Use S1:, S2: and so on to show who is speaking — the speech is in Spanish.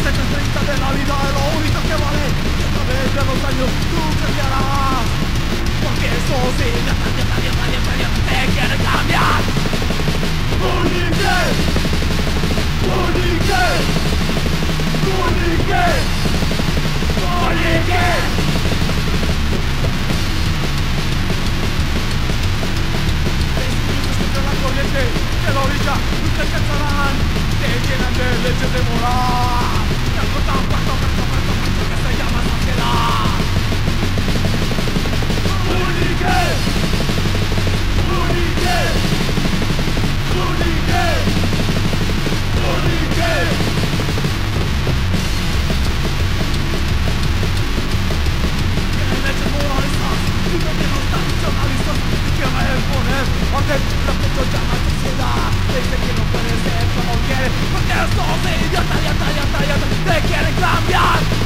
S1: 30 de la vida es lo único que vale. Y a través de los años tú cambiarás, porque esos idiotas te quieren cambiar. Unique, unique, unique, unique. Espíritus contra la corriente de la orilla nunca alcanzarán. Te llenan de leche de morar. Tanto que se llama saciedad. Unique, unique, unique, unique. Tienen leches moralistas y gobiernos tradicionalistas que quieren imponer orden. Lo que se llama sociedad. Dice que no puede ser como quiere, porque estos idiotas te quieren cambiar.